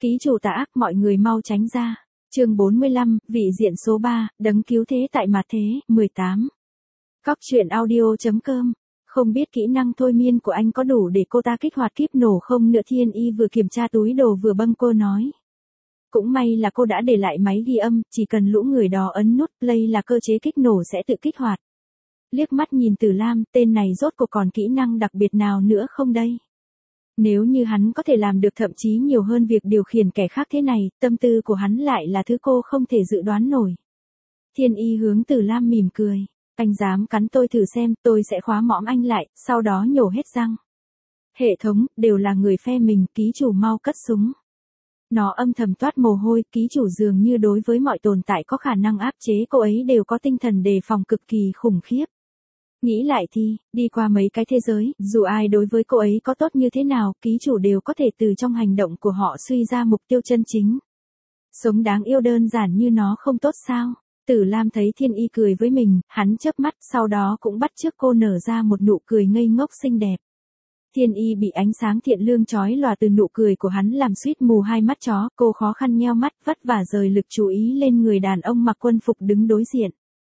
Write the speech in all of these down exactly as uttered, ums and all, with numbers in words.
Ký chủ tà ác, mọi người mau tránh ra. Chương bốn mươi lăm, vị diện số ba, đấng cứu thế tại mặt thế, mười tám. Cóc truyện audio chấm com. Không biết kỹ năng thôi miên của anh có đủ để cô ta kích hoạt kíp nổ không nữa. Thiên Y vừa kiểm tra túi đồ vừa bâng cô nói. Cũng may là cô đã để lại máy ghi âm, chỉ cần lũ người đó ấn nút play là cơ chế kích nổ sẽ tự kích hoạt. Liếc mắt nhìn Tử Lam, tên này rốt cuộc còn kỹ năng đặc biệt nào nữa không đây? Nếu như hắn có thể làm được thậm chí nhiều hơn việc điều khiển kẻ khác thế này, tâm tư của hắn lại là thứ cô không thể dự đoán nổi. Thiên Y hướng Tử Lam mỉm cười. Anh dám cắn tôi thử xem, tôi sẽ khóa mõm anh lại, sau đó nhổ hết răng. Hệ thống, đều là người phe mình, ký chủ mau cất súng. Nó âm thầm toát mồ hôi, ký chủ dường như đối với mọi tồn tại có khả năng áp chế cô ấy đều có tinh thần đề phòng cực kỳ khủng khiếp. Nghĩ lại thì, đi qua mấy cái thế giới, dù ai đối với cô ấy có tốt như thế nào, ký chủ đều có thể từ trong hành động của họ suy ra mục tiêu chân chính. Sống đáng yêu đơn giản như nó không tốt sao? Tử Lam thấy Thiên Y cười với mình, hắn chớp mắt, sau đó cũng bắt chước cô nở ra một nụ cười ngây ngốc xinh đẹp. Thiên Y bị ánh sáng thiện lương chói lòa từ nụ cười của hắn làm suýt mù hai mắt chó, cô khó khăn nheo mắt, vất vả rời lực chú ý lên người đàn ông mặc quân phục đứng đối diện.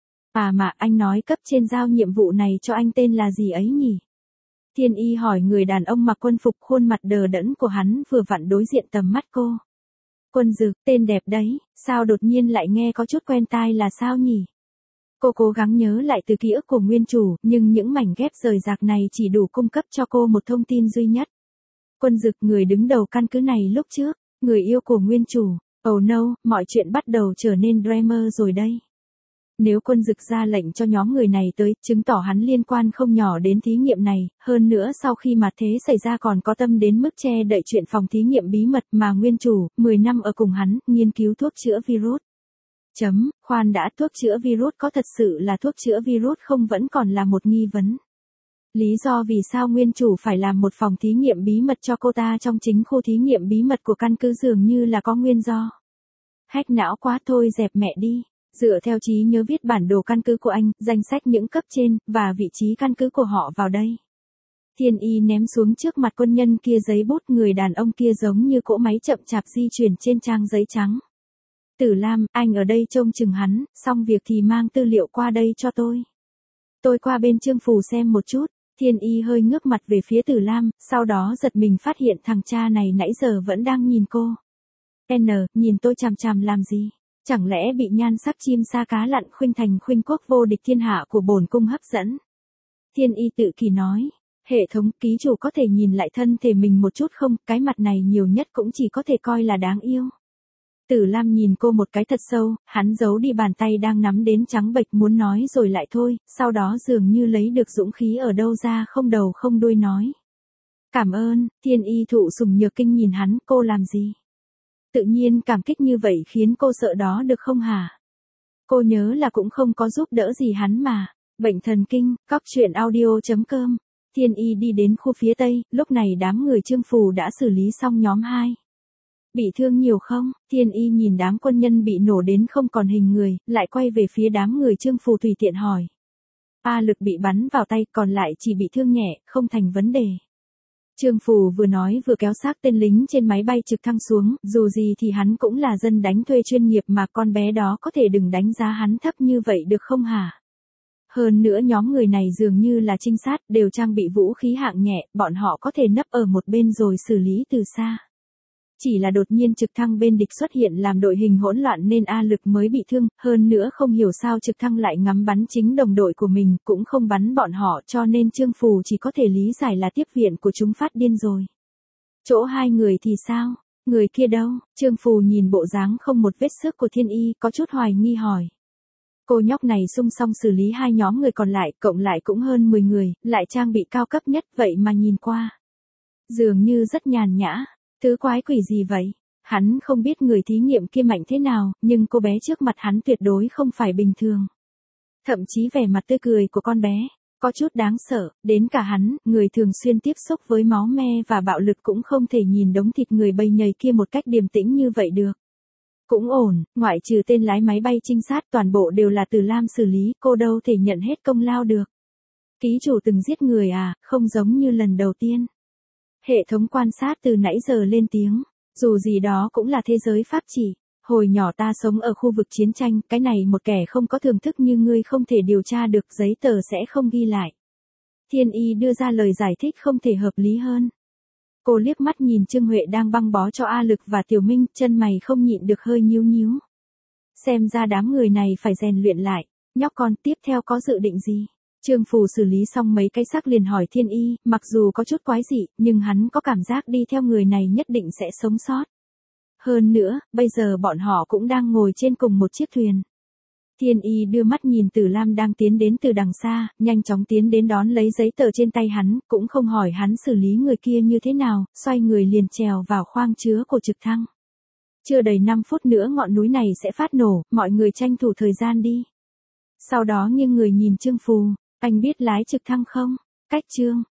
À mà, anh nói cấp trên giao nhiệm vụ này cho anh tên là gì ấy nhỉ? Thiên Y hỏi người đàn ông mặc quân phục, khuôn mặt đờ đẫn của hắn vừa vặn đối diện tầm mắt cô. Quân Dực, tên đẹp đấy, sao đột nhiên lại nghe có chút quen tai là sao nhỉ? Cô cố gắng nhớ lại từ ký ức của nguyên chủ, nhưng những mảnh ghép rời rạc này chỉ đủ cung cấp cho cô một thông tin duy nhất. Quân Dực, người đứng đầu căn cứ này lúc trước, người yêu của nguyên chủ. Oh no, mọi chuyện bắt đầu trở nên drama rồi đây. Nếu Quân Dực ra lệnh cho nhóm người này tới, chứng tỏ hắn liên quan không nhỏ đến thí nghiệm này, hơn nữa sau khi mà thế xảy ra còn có tâm đến mức che đậy chuyện phòng thí nghiệm bí mật mà nguyên chủ, mười năm ở cùng hắn, nghiên cứu thuốc chữa virus. Chấm, khoan đã, thuốc chữa virus có thật sự là thuốc chữa virus không vẫn còn là một nghi vấn. Lý do vì sao nguyên chủ phải làm một phòng thí nghiệm bí mật cho cô ta trong chính khu thí nghiệm bí mật của căn cứ dường như là có nguyên do. Hack não quá thôi dẹp mẹ đi. Dựa theo trí nhớ viết bản đồ căn cứ của anh, danh sách những cấp trên, và vị trí căn cứ của họ vào đây. Thiên Y ném xuống trước mặt quân nhân kia giấy bút, người đàn ông kia giống như cỗ máy chậm chạp di chuyển trên trang giấy trắng. Tử Lam, anh ở đây trông chừng hắn, xong việc thì mang tư liệu qua đây cho tôi. Tôi qua bên Trương Phù xem một chút. Thiên Y hơi ngước mặt về phía Tử Lam, sau đó giật mình phát hiện thằng cha này nãy giờ vẫn đang nhìn cô. N, nhìn tôi chằm chằm làm gì? Chẳng lẽ bị nhan sắc chim sa cá lặn khuynh thành khuynh quốc vô địch thiên hạ của bổn cung hấp dẫn? Thiên Y tự kỳ nói, hệ thống, ký chủ có thể nhìn lại thân thể mình một chút không, cái mặt này nhiều nhất cũng chỉ có thể coi là đáng yêu. Tử Lam nhìn cô một cái thật sâu, hắn giấu đi bàn tay đang nắm đến trắng bệch muốn nói rồi lại thôi, sau đó dường như lấy được dũng khí ở đâu ra không đầu không đuôi nói. Cảm ơn. Thiên Y thụ sủng nhược kinh nhìn hắn, cô làm gì? Tự nhiên cảm kích như vậy khiến cô sợ đó được không hả? Cô nhớ là cũng không có giúp đỡ gì hắn mà. Bệnh thần kinh, cóc truyện audio chấm com. Thiên Y đi đến khu phía tây, lúc này đám người Trương Phù đã xử lý xong nhóm hai. Bị thương nhiều không? Thiên Y nhìn đám quân nhân bị nổ đến không còn hình người, lại quay về phía đám người Trương Phù tùy tiện hỏi. A Lực bị bắn vào tay, còn lại chỉ bị thương nhẹ, không thành vấn đề. Trương Phù vừa nói vừa kéo xác tên lính trên máy bay trực thăng xuống, dù gì thì hắn cũng là dân đánh thuê chuyên nghiệp mà, con bé đó có thể đừng đánh giá hắn thấp như vậy được không hả? Hơn nữa nhóm người này dường như là trinh sát, đều trang bị vũ khí hạng nhẹ, bọn họ có thể nấp ở một bên rồi xử lý từ xa. Chỉ là đột nhiên trực thăng bên địch xuất hiện làm đội hình hỗn loạn nên A Lực mới bị thương, hơn nữa không hiểu sao trực thăng lại ngắm bắn chính đồng đội của mình, cũng không bắn bọn họ, cho nên Trương Phù chỉ có thể lý giải là tiếp viện của chúng phát điên rồi. Chỗ hai người thì sao? Người kia đâu? Trương Phù nhìn bộ dáng không một vết xước của Thiên Y, có chút hoài nghi hỏi. Cô nhóc này xung xong xử lý hai nhóm người còn lại, cộng lại cũng hơn mười người, lại trang bị cao cấp nhất, vậy mà nhìn qua. Dường như rất nhàn nhã. Thứ quái quỷ gì vậy? Hắn không biết người thí nghiệm kia mạnh thế nào, nhưng cô bé trước mặt hắn tuyệt đối không phải bình thường. Thậm chí vẻ mặt tươi cười của con bé, có chút đáng sợ, đến cả hắn, người thường xuyên tiếp xúc với máu me và bạo lực cũng không thể nhìn đống thịt người bầy nhầy kia một cách điềm tĩnh như vậy được. Cũng ổn, ngoại trừ tên lái máy bay trinh sát toàn bộ đều là Tử Lam xử lý, cô đâu thể nhận hết công lao được. Ký chủ từng giết người à, không giống như lần đầu tiên. Hệ thống quan sát từ nãy giờ lên tiếng. Dù gì đó cũng là thế giới pháp chỉ. Hồi nhỏ ta sống ở khu vực chiến tranh, cái này một kẻ không có thưởng thức như ngươi không thể điều tra được, giấy tờ sẽ không ghi lại. Thiên Y đưa ra lời giải thích không thể hợp lý hơn. Cô liếc mắt nhìn Trương Huệ đang băng bó cho A Lực và Tiểu Minh, chân mày không nhịn được hơi nhíu nhíu. Xem ra đám người này phải rèn luyện lại. Nhóc con tiếp theo có dự định gì? Trương Phù xử lý xong mấy cái xác liền hỏi Thiên Y, mặc dù có chút quái dị, nhưng hắn có cảm giác đi theo người này nhất định sẽ sống sót. Hơn nữa, bây giờ bọn họ cũng đang ngồi trên cùng một chiếc thuyền. Thiên Y đưa mắt nhìn Tử Lam đang tiến đến từ đằng xa, nhanh chóng tiến đến đón lấy giấy tờ trên tay hắn, cũng không hỏi hắn xử lý người kia như thế nào, xoay người liền trèo vào khoang chứa của trực thăng. Chưa đầy năm phút nữa ngọn núi này sẽ phát nổ, mọi người tranh thủ thời gian đi. Sau đó nghiêng người nhìn Trương Phù, anh biết lái trực thăng không? Cách Trương